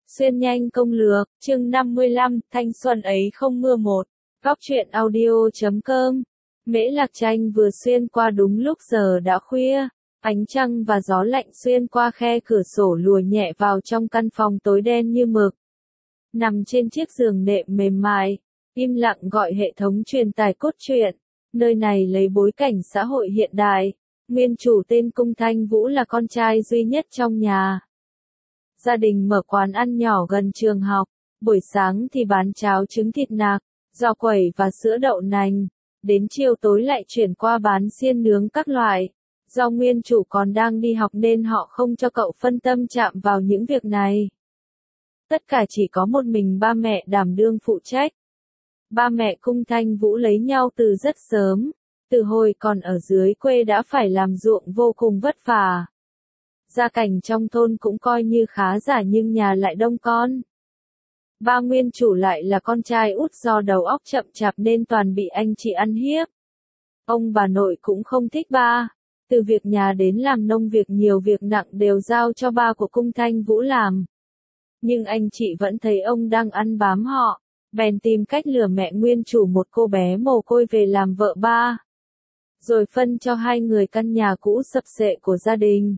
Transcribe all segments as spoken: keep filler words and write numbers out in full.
Xuyên nhanh công lược, chương năm mươi lăm, thanh xuân ấy không mưa một. Góc truyện audio chấm com. Mễ Lạc Tranh vừa xuyên qua đúng lúc giờ đã khuya, ánh trăng và gió lạnh xuyên qua khe cửa sổ lùa nhẹ vào trong căn phòng tối đen như mực. Nằm trên chiếc giường nệm mềm mại, im lặng gọi hệ thống truyền tải cốt truyện. Nơi này lấy bối cảnh xã hội hiện đại. Nguyên chủ tên Cung Thanh Vũ là con trai duy nhất trong nhà. Gia đình mở quán ăn nhỏ gần trường học, buổi sáng thì bán cháo trứng thịt nạc, giò quẩy và sữa đậu nành, đến chiều tối lại chuyển qua bán xiên nướng các loại. Do nguyên chủ còn đang đi học nên họ không cho cậu phân tâm chạm vào những việc này. Tất cả chỉ có một mình ba mẹ đảm đương phụ trách. Ba mẹ Cung Thanh Vũ lấy nhau từ rất sớm, từ hồi còn ở dưới quê đã phải làm ruộng vô cùng vất vả. Gia cảnh trong thôn cũng coi như khá giả nhưng nhà lại đông con. Ba nguyên chủ lại là con trai út do đầu óc chậm chạp nên toàn bị anh chị ăn hiếp. Ông bà nội cũng không thích ba. Từ việc nhà đến làm nông việc nhiều việc nặng đều giao cho ba của Cung Thanh Vũ làm. Nhưng anh chị vẫn thấy ông đang ăn bám họ, bèn tìm cách lừa mẹ nguyên chủ một cô bé mồ côi về làm vợ ba. Rồi phân cho hai người căn nhà cũ sập xệ của gia đình.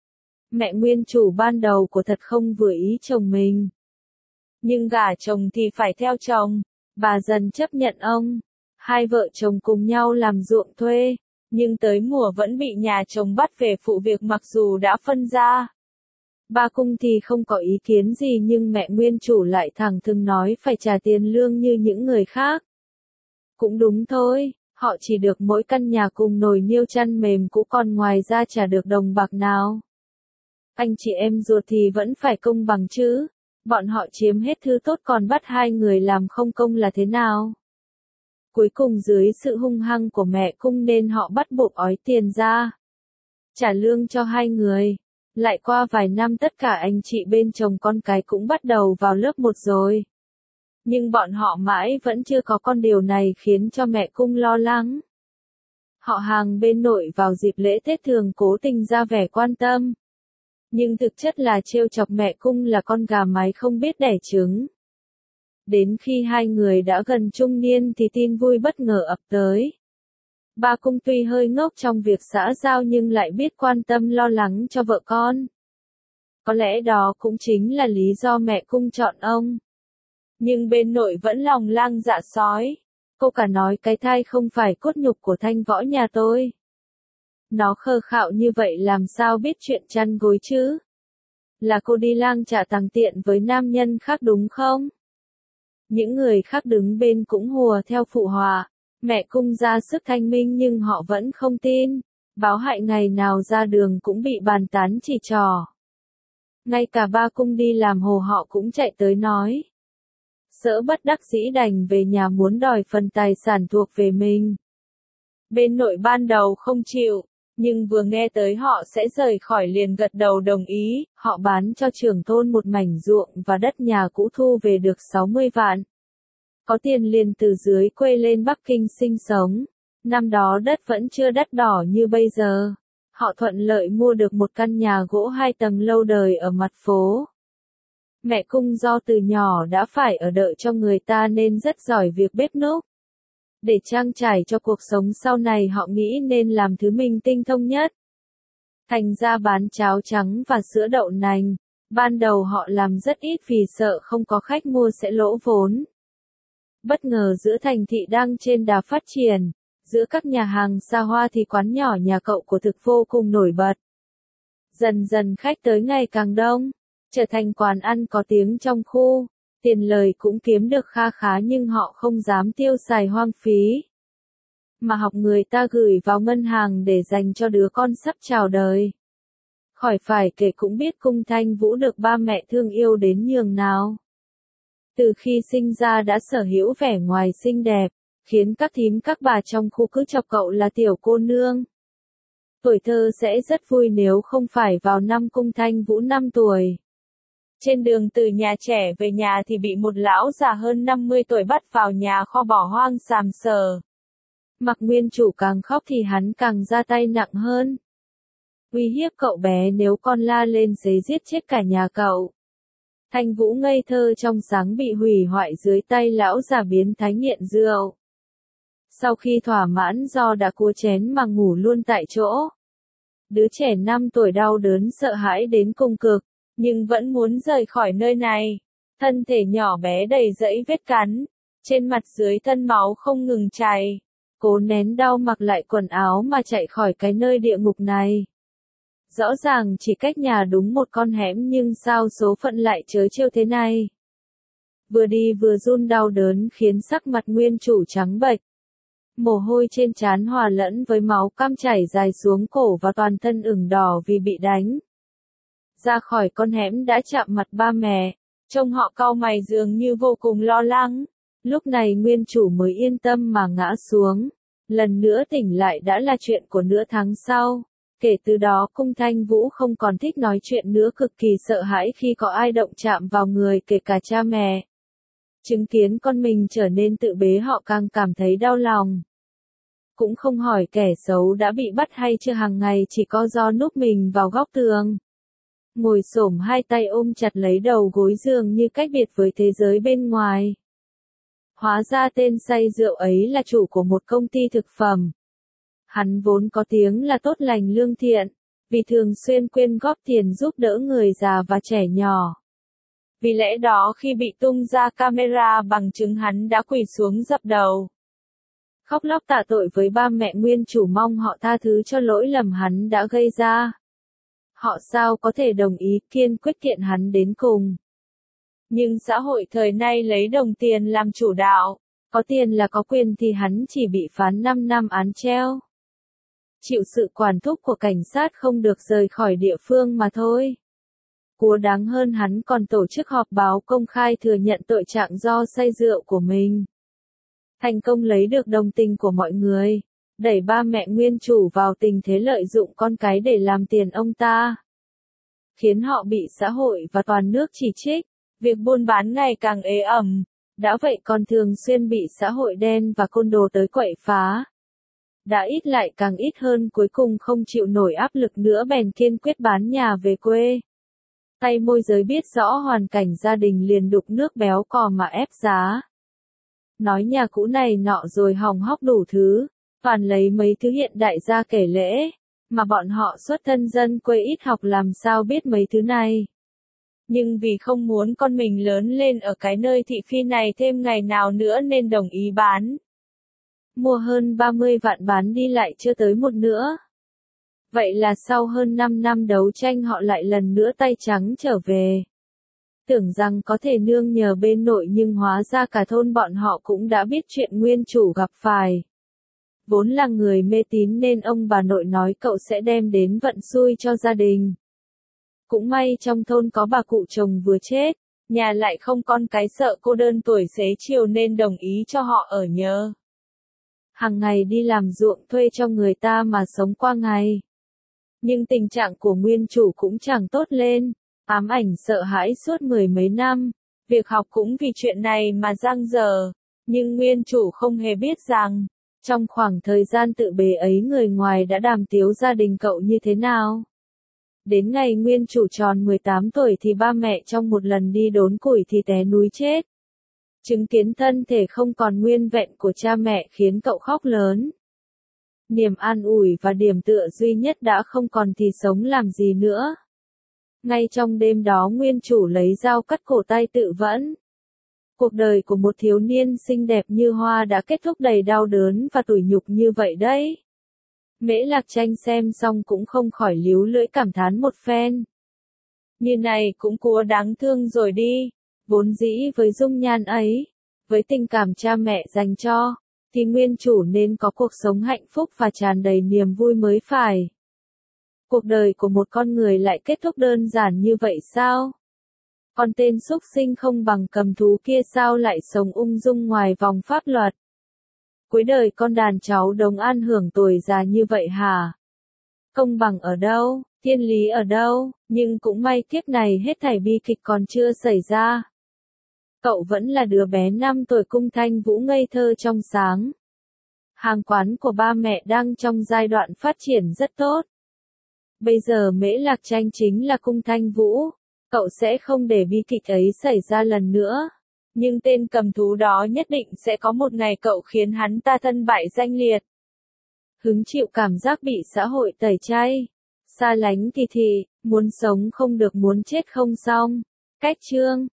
Mẹ nguyên chủ ban đầu của thật không vừa ý chồng mình. Nhưng gả chồng thì phải theo chồng, bà dần chấp nhận ông. Hai vợ chồng cùng nhau làm ruộng thuê, nhưng tới mùa vẫn bị nhà chồng bắt về phụ việc mặc dù đã phân ra. Ba Cung thì không có ý kiến gì nhưng mẹ nguyên chủ lại thẳng thừng nói phải trả tiền lương như những người khác. Cũng đúng thôi, họ chỉ được mỗi căn nhà cùng nồi niêu chăn mềm cũ còn ngoài ra trả được đồng bạc nào. Anh chị em ruột thì vẫn phải công bằng chứ, bọn họ chiếm hết thứ tốt còn bắt hai người làm không công là thế nào? Cuối cùng dưới sự hung hăng của mẹ Cung nên họ bắt buộc ói tiền ra, trả lương cho hai người. Lại qua vài năm tất cả anh chị bên chồng con cái cũng bắt đầu vào lớp một rồi. Nhưng bọn họ mãi vẫn chưa có con, điều này khiến cho mẹ Cung lo lắng. Họ hàng bên nội vào dịp lễ Tết thường cố tình ra vẻ quan tâm. Nhưng thực chất là trêu chọc mẹ Cung là con gà mái không biết đẻ trứng. Đến khi hai người đã gần trung niên thì tin vui bất ngờ ập tới. Ba Cung tuy hơi ngốc trong việc xã giao nhưng lại biết quan tâm lo lắng cho vợ con. Có lẽ đó cũng chính là lý do mẹ Cung chọn ông. Nhưng bên nội vẫn lòng lang dạ sói. Cô cả nói cái thai không phải cốt nhục của Thanh Võ nhà tôi. Nó khờ khạo như vậy làm sao biết chuyện chăn gối chứ? Là cô đi lang trả tàng tiện với nam nhân khác đúng không? Những người khác đứng bên cũng hùa theo phụ họa. Mẹ Cung ra sức thanh minh nhưng họ vẫn không tin. Báo hại ngày nào ra đường cũng bị bàn tán chỉ trỏ. Ngay cả ba Cung đi làm hồ họ cũng chạy tới nói. Sỡ bất đắc dĩ đành về nhà muốn đòi phần tài sản thuộc về mình. Bên nội ban đầu không chịu, nhưng vừa nghe tới họ sẽ rời khỏi liền gật đầu đồng ý. Họ bán cho trưởng thôn một mảnh ruộng và đất nhà cũ thu về được sáu mươi vạn. Có tiền liền từ dưới quê lên Bắc Kinh sinh sống. Năm đó đất vẫn chưa đắt đỏ như bây giờ. Họ thuận lợi mua được một căn nhà gỗ hai tầng lâu đời ở mặt phố. Mẹ Cung do từ nhỏ đã phải ở đợi cho người ta nên rất giỏi việc bếp núc. Để trang trải cho cuộc sống sau này họ nghĩ nên làm thứ mình tinh thông nhất. Thành ra bán cháo trắng và sữa đậu nành. Ban đầu họ làm rất ít vì sợ không có khách mua sẽ lỗ vốn. Bất ngờ giữa thành thị đang trên đà phát triển, giữa các nhà hàng xa hoa thì quán nhỏ nhà cậu của thực vô cùng nổi bật. Dần dần khách tới ngày càng đông, trở thành quán ăn có tiếng trong khu, tiền lời cũng kiếm được kha khá nhưng họ không dám tiêu xài hoang phí. Mà học người ta gửi vào ngân hàng để dành cho đứa con sắp chào đời. Khỏi phải kể cũng biết Cung Thanh Vũ được ba mẹ thương yêu đến nhường nào. Từ khi sinh ra đã sở hữu vẻ ngoài xinh đẹp, khiến các thím các bà trong khu cứ chọc cậu là tiểu cô nương. Tuổi thơ sẽ rất vui nếu không phải vào năm Cung Thanh Vũ năm tuổi. Trên đường từ nhà trẻ về nhà thì bị một lão già hơn năm mươi tuổi bắt vào nhà kho bỏ hoang sàm sờ. Mặc nguyên chủ càng khóc thì hắn càng ra tay nặng hơn. Uy hiếp cậu bé nếu con la lên giấy giết chết cả nhà cậu. Thanh Vũ ngây thơ trong sáng bị hủy hoại dưới tay lão già biến thái nghiện rượu. Sau khi thỏa mãn do đã cua chén mà ngủ luôn tại chỗ. Đứa trẻ năm tuổi đau đớn sợ hãi đến cùng cực, nhưng vẫn muốn rời khỏi nơi này. Thân thể nhỏ bé đầy dẫy vết cắn, trên mặt dưới thân máu không ngừng chảy. Cố nén đau mặc lại quần áo mà chạy khỏi cái nơi địa ngục này. Rõ ràng chỉ cách nhà đúng một con hẻm nhưng sao số phận lại trớ trêu thế này. Vừa đi vừa run đau đớn khiến sắc mặt nguyên chủ trắng bệch. Mồ hôi trên trán hòa lẫn với máu cam chảy dài xuống cổ và toàn thân ửng đỏ vì bị đánh. Ra khỏi con hẻm đã chạm mặt ba mẹ, trông họ cau mày dường như vô cùng lo lắng. Lúc này nguyên chủ mới yên tâm mà ngã xuống. Lần nữa tỉnh lại đã là chuyện của nửa tháng sau. Kể từ đó Cung Thanh Vũ không còn thích nói chuyện nữa, cực kỳ sợ hãi khi có ai động chạm vào người, kể cả cha mẹ. Chứng kiến con mình trở nên tự bế họ càng cảm thấy đau lòng. Cũng không hỏi kẻ xấu đã bị bắt hay chưa, hàng ngày chỉ có do núp mình vào góc tường. Ngồi xổm hai tay ôm chặt lấy đầu gối giường như cách biệt với thế giới bên ngoài. Hóa ra tên say rượu ấy là chủ của một công ty thực phẩm. Hắn vốn có tiếng là tốt lành lương thiện, vì thường xuyên quyên góp tiền giúp đỡ người già và trẻ nhỏ. Vì lẽ đó khi bị tung ra camera bằng chứng, hắn đã quỳ xuống dập đầu. Khóc lóc tạ tội với ba mẹ nguyên chủ, mong họ tha thứ cho lỗi lầm hắn đã gây ra. Họ sao có thể đồng ý, kiên quyết kiện hắn đến cùng. Nhưng xã hội thời nay lấy đồng tiền làm chủ đạo, có tiền là có quyền thì hắn chỉ bị phán năm năm án treo. Chịu sự quản thúc của cảnh sát, không được rời khỏi địa phương mà thôi. Cua đáng hơn, hắn còn tổ chức họp báo công khai thừa nhận tội trạng do say rượu của mình. Thành công lấy được đồng tình của mọi người, đẩy ba mẹ nguyên chủ vào tình thế lợi dụng con cái để làm tiền ông ta. Khiến họ bị xã hội và toàn nước chỉ trích, việc buôn bán ngày càng ế ẩm, đã vậy còn thường xuyên bị xã hội đen và côn đồ tới quậy phá. Đã ít lại càng ít hơn, cuối cùng không chịu nổi áp lực nữa bèn kiên quyết bán nhà về quê. Tay môi giới biết rõ hoàn cảnh gia đình liền đục nước béo cò mà ép giá. Nói nhà cũ này nọ rồi hòng hóc đủ thứ, toàn lấy mấy thứ hiện đại ra kể lễ, mà bọn họ xuất thân dân quê ít học làm sao biết mấy thứ này. Nhưng vì không muốn con mình lớn lên ở cái nơi thị phi này thêm ngày nào nữa nên đồng ý bán. Mua hơn ba mươi vạn bán đi lại chưa tới một nữa. Vậy là sau hơn năm năm đấu tranh họ lại lần nữa tay trắng trở về. Tưởng rằng có thể nương nhờ bên nội nhưng hóa ra cả thôn bọn họ cũng đã biết chuyện nguyên chủ gặp phải. Vốn là người mê tín nên ông bà nội nói cậu sẽ đem đến vận xui cho gia đình. Cũng may trong thôn có bà cụ chồng vừa chết, nhà lại không con cái, sợ cô đơn tuổi xế chiều nên đồng ý cho họ ở nhờ. Hàng ngày đi làm ruộng thuê cho người ta mà sống qua ngày. Nhưng tình trạng của nguyên chủ cũng chẳng tốt lên, ám ảnh sợ hãi suốt mười mấy năm, việc học cũng vì chuyện này mà dang dở, nhưng nguyên chủ không hề biết rằng, trong khoảng thời gian tự bế ấy người ngoài đã đàm tiếu gia đình cậu như thế nào. Đến ngày nguyên chủ tròn mười tám tuổi thì ba mẹ trong một lần đi đốn củi thì té núi chết. Chứng kiến thân thể không còn nguyên vẹn của cha mẹ khiến cậu khóc lớn. Niềm an ủi và điểm tựa duy nhất đã không còn thì sống làm gì nữa. Ngay trong đêm đó nguyên chủ lấy dao cắt cổ tay tự vẫn. Cuộc đời của một thiếu niên xinh đẹp như hoa đã kết thúc đầy đau đớn và tủi nhục như vậy đấy. Mễ Lạc Tranh xem xong cũng không khỏi líu lưỡi cảm thán một phen. Như này cũng cua đáng thương rồi đi, vốn dĩ với dung nhan ấy, với tình cảm cha mẹ dành cho, thì nguyên chủ nên có cuộc sống hạnh phúc và tràn đầy niềm vui mới phải. Cuộc đời của một con người lại kết thúc đơn giản như vậy sao? Con tên súc sinh không bằng cầm thú kia sao lại sống ung dung ngoài vòng pháp luật? Cuối đời con đàn cháu đồng an hưởng tuổi già như vậy hả? Công bằng ở đâu, thiên lý ở đâu, nhưng cũng may kiếp này hết thảy bi kịch còn chưa xảy ra. Cậu vẫn là đứa bé năm tuổi Cung Thanh Vũ ngây thơ trong sáng. Hàng quán của ba mẹ đang trong giai đoạn phát triển rất tốt. Bây giờ Mễ Lạc Tranh chính là Cung Thanh Vũ, Cậu sẽ không để bi kịch ấy xảy ra lần nữa. Nhưng tên cầm thú đó nhất định sẽ có một ngày cậu khiến hắn ta thân bại danh liệt. Hứng chịu cảm giác bị xã hội tẩy chay. Xa lánh thì thì, muốn sống không được muốn chết không xong. Cách chương